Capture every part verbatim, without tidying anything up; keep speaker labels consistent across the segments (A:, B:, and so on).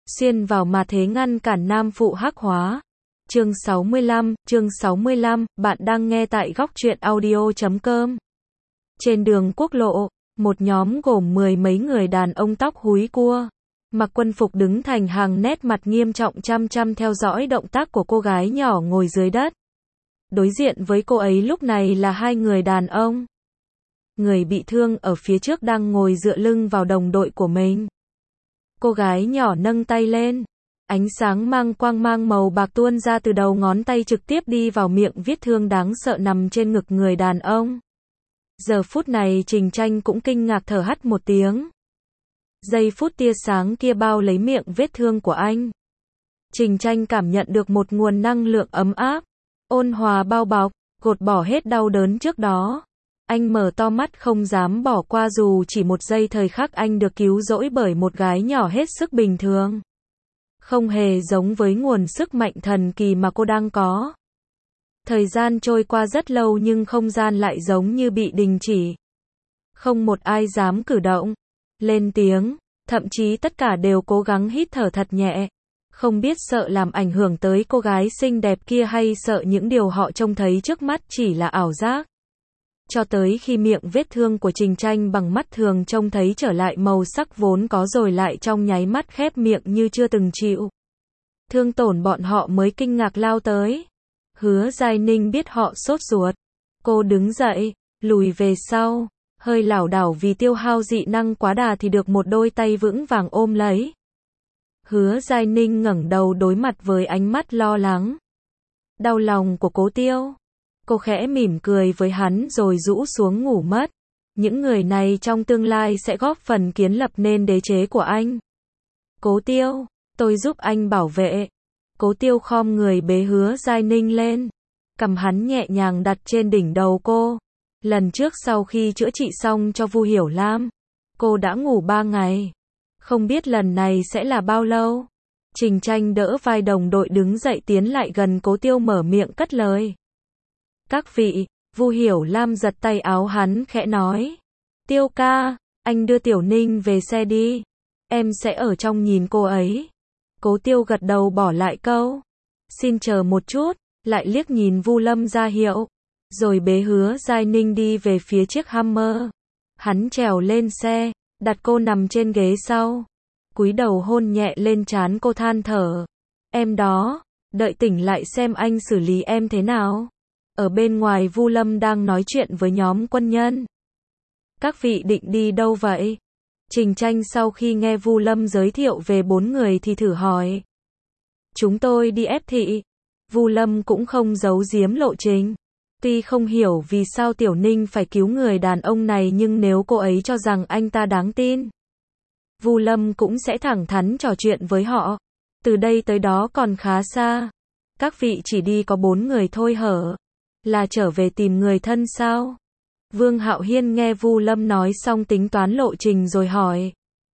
A: xuyên vào mà thế ngăn cản nam phụ hắc hóa. Chương sáu mươi lăm, chương sáu mươi lăm, bạn đang nghe tại góc truyện audio chấm com. Trên đường quốc lộ, một nhóm gồm mười mấy người đàn ông tóc húi cua, mặc quân phục đứng thành hàng, nét mặt nghiêm trọng chăm chăm theo dõi động tác của cô gái nhỏ ngồi dưới đất. Đối diện với cô ấy lúc này là hai người đàn ông. Người bị thương ở phía trước đang ngồi dựa lưng vào đồng đội của mình. Cô gái nhỏ nâng tay lên. Ánh sáng mang quang mang màu bạc tuôn ra từ đầu ngón tay trực tiếp đi vào miệng vết thương đáng sợ nằm trên ngực người đàn ông. Giờ phút này Trình Tranh cũng kinh ngạc thở hắt một tiếng. Giây phút tia sáng kia bao lấy miệng vết thương của anh. Trình Tranh cảm nhận được một nguồn năng lượng ấm áp, ôn hòa bao bọc, gột bỏ hết đau đớn trước đó. Anh mở to mắt không dám bỏ qua dù chỉ một giây thời khắc anh được cứu rỗi bởi một gái nhỏ hết sức bình thường. Không hề giống với nguồn sức mạnh thần kỳ mà cô đang có. Thời gian trôi qua rất lâu nhưng không gian lại giống như bị đình chỉ. Không một ai dám cử động, lên tiếng, thậm chí tất cả đều cố gắng hít thở thật nhẹ. Không biết sợ làm ảnh hưởng tới cô gái xinh đẹp kia hay sợ những điều họ trông thấy trước mắt chỉ là ảo giác. Cho tới khi miệng vết thương của Trình Tranh bằng mắt thường trông thấy trở lại màu sắc vốn có rồi lại trong nháy mắt khép miệng như chưa từng chịu thương tổn, bọn họ mới kinh ngạc lao tới. Hứa Giai Ninh biết họ sốt ruột. Cô đứng dậy, lùi về sau, hơi lảo đảo vì tiêu hao dị năng quá đà thì được một đôi tay vững vàng ôm lấy. Hứa Giai Ninh ngẩng đầu đối mặt với ánh mắt lo lắng, đau lòng của Cố Tiêu. Cô khẽ mỉm cười với hắn rồi rũ xuống ngủ mất. Những người này trong tương lai sẽ góp phần kiến lập nên đế chế của anh. Cố Tiêu, tôi giúp anh bảo vệ. Cố Tiêu khom người bế Hứa Giai Ninh lên. Cầm hắn nhẹ nhàng đặt trên đỉnh đầu cô. Lần trước sau khi chữa trị xong cho Vu Hiểu Lam, cô đã ngủ ba ngày. Không biết lần này sẽ là bao lâu. Trình Tranh đỡ vai đồng đội đứng dậy tiến lại gần Cố Tiêu mở miệng cất lời. Các vị, Vu Hiểu Lam giật tay áo hắn khẽ nói. Tiêu ca, anh đưa Tiểu Ninh về xe đi. Em sẽ ở trong nhìn cô ấy. Cố Tiêu gật đầu bỏ lại câu. Xin chờ một chút, lại liếc nhìn Vu Lâm ra hiệu. Rồi bế Hứa Giai Ninh đi về phía chiếc Hummer. Hắn trèo lên xe, đặt cô nằm trên ghế sau. Cúi đầu hôn nhẹ lên trán cô than thở. Em đó, đợi tỉnh lại xem anh xử lý em thế nào. Ở bên ngoài Vu Lâm đang nói chuyện với nhóm quân nhân. Các vị định đi đâu vậy? Trình Tranh sau khi nghe Vu Lâm giới thiệu về bốn người thì thử hỏi. Chúng tôi đi ép thị. Vu Lâm cũng không giấu giếm lộ trình. Tuy không hiểu vì sao Tiểu Ninh phải cứu người đàn ông này nhưng nếu cô ấy cho rằng anh ta đáng tin, Vu Lâm cũng sẽ thẳng thắn trò chuyện với họ. Từ đây tới đó còn khá xa. Các vị chỉ đi có bốn người thôi hở? Là trở về tìm người thân sao? Vương Hạo Hiên nghe Vu Lâm nói xong tính toán lộ trình rồi hỏi.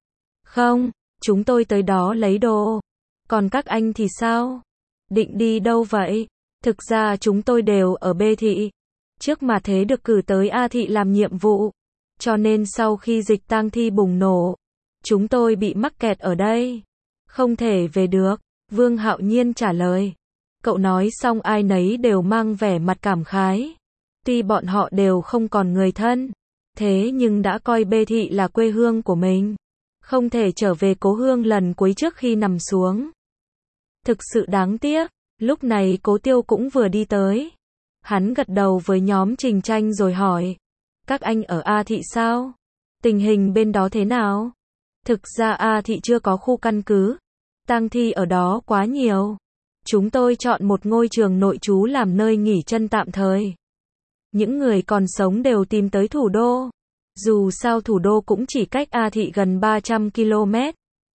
A: Không, chúng tôi tới đó lấy đồ. Còn các anh thì sao? Định đi đâu vậy? Thực ra chúng tôi đều ở B thị. Trước mà thế được cử tới A thị làm nhiệm vụ. Cho nên sau khi dịch tang thi bùng nổ, chúng tôi bị mắc kẹt ở đây. Không thể về được. Vương Hạo Nhiên trả lời. Cậu nói xong ai nấy đều mang vẻ mặt cảm khái. Tuy bọn họ đều không còn người thân, thế nhưng đã coi B thị là quê hương của mình. Không thể trở về cố hương lần cuối trước khi nằm xuống. Thực sự đáng tiếc. Lúc này Cố Tiêu cũng vừa đi tới. Hắn gật đầu với nhóm Trình Tranh rồi hỏi. Các anh ở A thị sao? Tình hình bên đó thế nào? Thực ra A thị chưa có khu căn cứ. Tang thi ở đó quá nhiều. Chúng tôi chọn một ngôi trường nội trú làm nơi nghỉ chân tạm thời. Những người còn sống đều tìm tới thủ đô. Dù sao thủ đô cũng chỉ cách A thị gần ba trăm ki lô mét.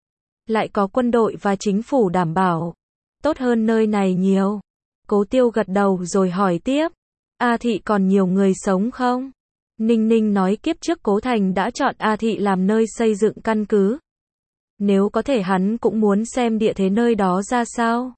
A: Lại có quân đội và chính phủ đảm bảo. Tốt hơn nơi này nhiều. Cố Tiêu gật đầu rồi hỏi tiếp. A thị còn nhiều người sống không? Ninh Ninh nói kiếp trước Cố Thành đã chọn A thị làm nơi xây dựng căn cứ. Nếu có thể hắn cũng muốn xem địa thế nơi đó ra sao.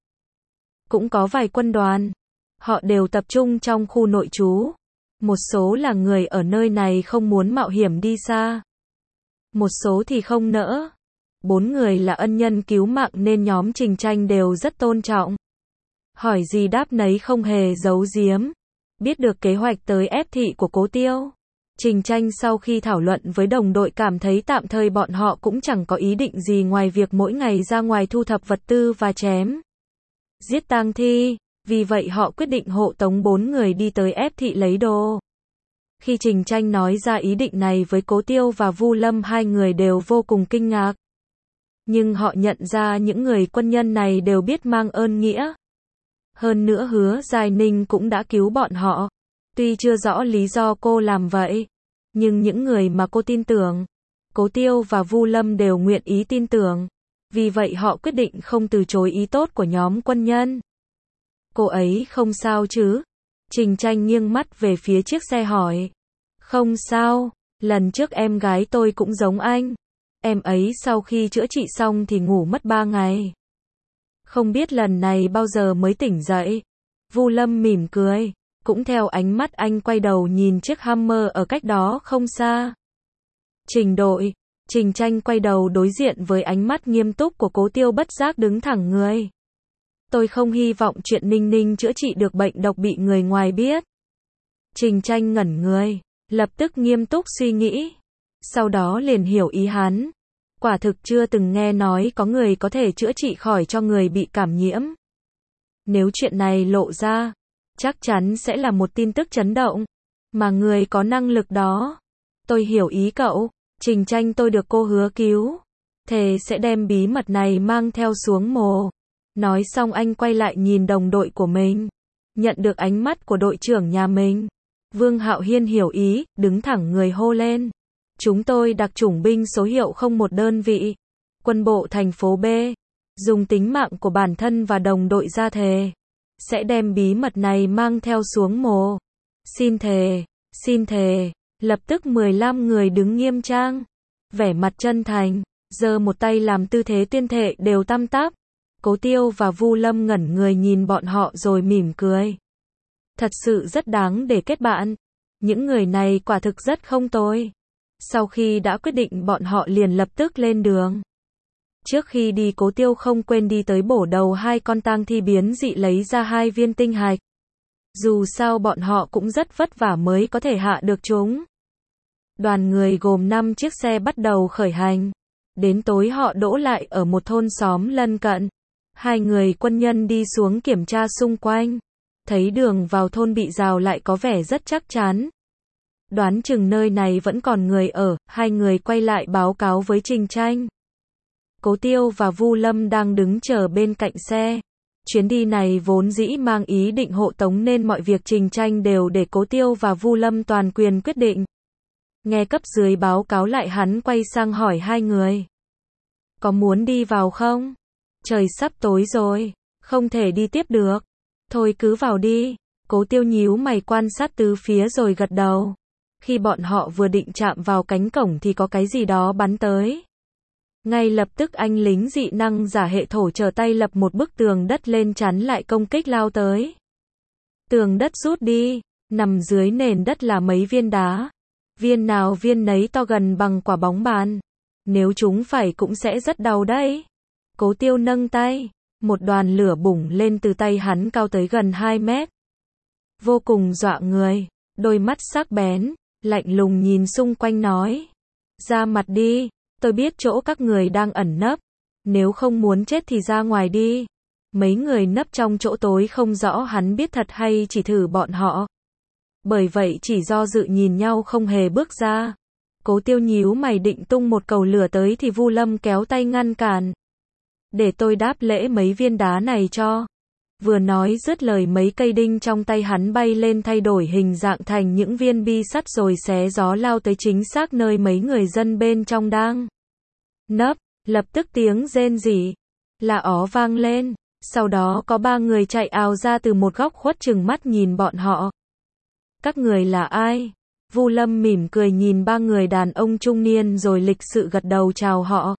A: Cũng có vài quân đoàn. Họ đều tập trung trong khu nội trú. Một số là người ở nơi này không muốn mạo hiểm đi xa. Một số thì không nỡ. Bốn người là ân nhân cứu mạng nên nhóm Trình Tranh đều rất tôn trọng. Hỏi gì đáp nấy không hề giấu giếm. Biết được kế hoạch tới ép thị của Cố Tiêu, Trình Tranh sau khi thảo luận với đồng đội cảm thấy tạm thời bọn họ cũng chẳng có ý định gì ngoài việc mỗi ngày ra ngoài thu thập vật tư và chém giết tang thi, vì vậy họ quyết định hộ tống bốn người đi tới ép thị lấy đồ. Khi Trình Tranh nói ra ý định này với Cố Tiêu và Vu Lâm, hai người đều vô cùng kinh ngạc. Nhưng họ nhận ra những người quân nhân này đều biết mang ơn nghĩa. Hơn nữa Hứa Giai Ninh cũng đã cứu bọn họ. Tuy chưa rõ lý do cô làm vậy, nhưng những người mà cô tin tưởng, Cố Tiêu và Vu Lâm đều nguyện ý tin tưởng. Vì vậy họ quyết định không từ chối ý tốt của nhóm quân nhân. Cô ấy không sao chứ? Trình Tranh nghiêng mắt về phía chiếc xe hỏi. Không sao, lần trước em gái tôi cũng giống anh. Em ấy sau khi chữa trị xong thì ngủ mất ba ngày. Không biết lần này bao giờ mới tỉnh dậy. Vu Lâm mỉm cười, cũng theo ánh mắt anh quay đầu nhìn chiếc Hammer ở cách đó không xa. Trình đội, Trình Tranh quay đầu đối diện với ánh mắt nghiêm túc của Cố Tiêu, bất giác đứng thẳng người. Tôi không hy vọng chuyện Ninh Ninh chữa trị được bệnh độc bị người ngoài biết. Trình Tranh ngẩn người, lập tức nghiêm túc suy nghĩ. Sau đó liền hiểu ý hắn. Quả thực chưa từng nghe nói có người có thể chữa trị khỏi cho người bị cảm nhiễm. Nếu chuyện này lộ ra, chắc chắn sẽ là một tin tức chấn động. Mà người có năng lực đó. Tôi hiểu ý cậu. Trình Tranh, tôi được cô hứa cứu. Thề sẽ đem bí mật này mang theo xuống mồ. Nói xong anh quay lại nhìn đồng đội của mình. Nhận được ánh mắt của đội trưởng nhà mình. Vương Hạo Hiên hiểu ý, đứng thẳng người hô lên. Chúng tôi đặc chủng binh số hiệu không một đơn vị. Quân bộ thành phố B. Dùng tính mạng của bản thân và đồng đội ra thề. Sẽ đem bí mật này mang theo xuống mồ. Xin thề, xin thề. Lập tức mười lăm người đứng nghiêm trang. Vẻ mặt chân thành. Giơ một tay làm tư thế tuyên thệ đều tăm tắp. Cố Tiêu và Vu Lâm ngẩn người nhìn bọn họ rồi mỉm cười. Thật sự rất đáng để kết bạn. Những người này quả thực rất không tồi. Sau khi đã quyết định bọn họ liền lập tức lên đường. Trước khi đi Cố Tiêu không quên đi tới bổ đầu hai con tang thi biến dị lấy ra hai viên tinh hạch. Dù sao bọn họ cũng rất vất vả mới có thể hạ được chúng. Đoàn người gồm năm chiếc xe bắt đầu khởi hành. Đến tối họ đỗ lại ở một thôn xóm lân cận. Hai người quân nhân đi xuống kiểm tra xung quanh. Thấy đường vào thôn bị rào lại có vẻ rất chắc chắn. Đoán chừng nơi này vẫn còn người ở, hai người quay lại báo cáo với Trình Tranh. Cố Tiêu và Vu Lâm đang đứng chờ bên cạnh xe. Chuyến đi này vốn dĩ mang ý định hộ tống nên mọi việc Trình Tranh đều để Cố Tiêu và Vu Lâm toàn quyền quyết định. Nghe cấp dưới báo cáo lại hắn quay sang hỏi hai người. Có muốn đi vào không? Trời sắp tối rồi, không thể đi tiếp được. Thôi cứ vào đi. Cố Tiêu nhíu mày quan sát tứ phía rồi gật đầu. Khi bọn họ vừa định chạm vào cánh cổng thì có cái gì đó bắn tới. Ngay lập tức anh lính dị năng giả hệ thổ trở tay lập một bức tường đất lên chắn lại công kích lao tới. Tường đất rút đi, nằm dưới nền đất là mấy viên đá. Viên nào viên nấy to gần bằng quả bóng bàn. Nếu chúng phải cũng sẽ rất đau đấy. Cố Tiêu nâng tay, một đoàn lửa bùng lên từ tay hắn cao tới gần hai mét. Vô cùng dọa người, đôi mắt sắc bén, lạnh lùng nhìn xung quanh nói. Ra mặt đi, tôi biết chỗ các người đang ẩn nấp. Nếu không muốn chết thì ra ngoài đi. Mấy người nấp trong chỗ tối không rõ hắn biết thật hay chỉ thử bọn họ. Bởi vậy chỉ do dự nhìn nhau không hề bước ra. Cố Tiêu nhíu mày định tung một cầu lửa tới thì Vu Lâm kéo tay ngăn cản. Để tôi đáp lễ mấy viên đá này cho. Vừa nói dứt lời mấy cây đinh trong tay hắn bay lên thay đổi hình dạng thành những viên bi sắt rồi xé gió lao tới chính xác nơi mấy người dân bên trong đang nấp. Lập tức tiếng rên rỉ là ó vang lên. Sau đó có ba người chạy ào ra từ một góc khuất chừng mắt nhìn bọn họ. Các người là ai? Vu Lâm mỉm cười nhìn ba người đàn ông trung niên rồi lịch sự gật đầu chào họ.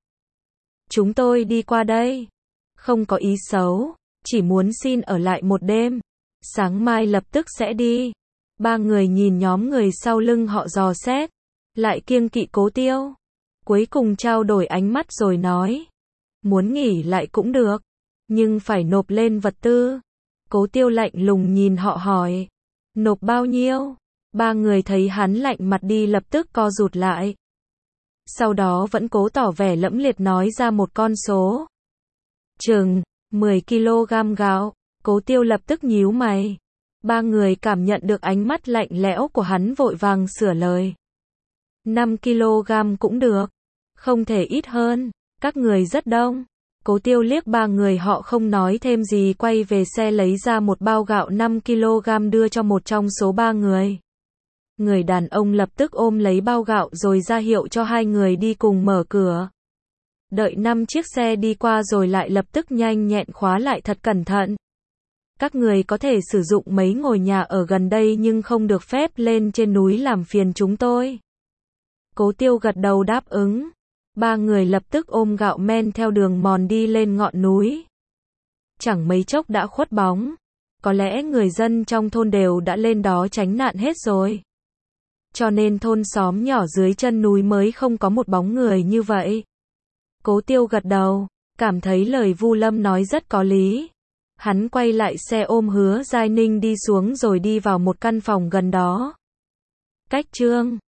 A: Chúng tôi đi qua đây. Không có ý xấu. Chỉ muốn xin ở lại một đêm. Sáng mai lập tức sẽ đi. Ba người nhìn nhóm người sau lưng họ dò xét. Lại kiêng kỵ Cố Tiêu. Cuối cùng trao đổi ánh mắt rồi nói. Muốn nghỉ lại cũng được. Nhưng phải nộp lên vật tư. Cố Tiêu lạnh lùng nhìn họ hỏi. Nộp bao nhiêu? Ba người thấy hắn lạnh mặt đi lập tức co rụt lại. Sau đó vẫn cố tỏ vẻ lẫm liệt nói ra một con số. Chừng mười ki lô gam gạo. Cố Tiêu lập tức nhíu mày. Ba người cảm nhận được ánh mắt lạnh lẽo của hắn vội vàng sửa lời. năm ki lô gam cũng được. Không thể ít hơn. Các người rất đông. Cố Tiêu liếc ba người họ không nói thêm gì quay về xe lấy ra một bao gạo năm ki lô gam đưa cho một trong số ba người. Người đàn ông lập tức ôm lấy bao gạo rồi ra hiệu cho hai người đi cùng mở cửa. Đợi năm chiếc xe đi qua rồi lại lập tức nhanh nhẹn khóa lại thật cẩn thận. Các người có thể sử dụng mấy ngôi nhà ở gần đây nhưng không được phép lên trên núi làm phiền chúng tôi. Cố Tiêu gật đầu đáp ứng. Ba người lập tức ôm gạo men theo đường mòn đi lên ngọn núi. Chẳng mấy chốc đã khuất bóng. Có lẽ người dân trong thôn đều đã lên đó tránh nạn hết rồi. Cho nên thôn xóm nhỏ dưới chân núi mới không có một bóng người như vậy. Cố Tiêu gật đầu, cảm thấy lời Vu Lâm nói rất có lý. Hắn quay lại xe ôm Hứa Giai Ninh đi xuống rồi đi vào một căn phòng gần đó. Cách chương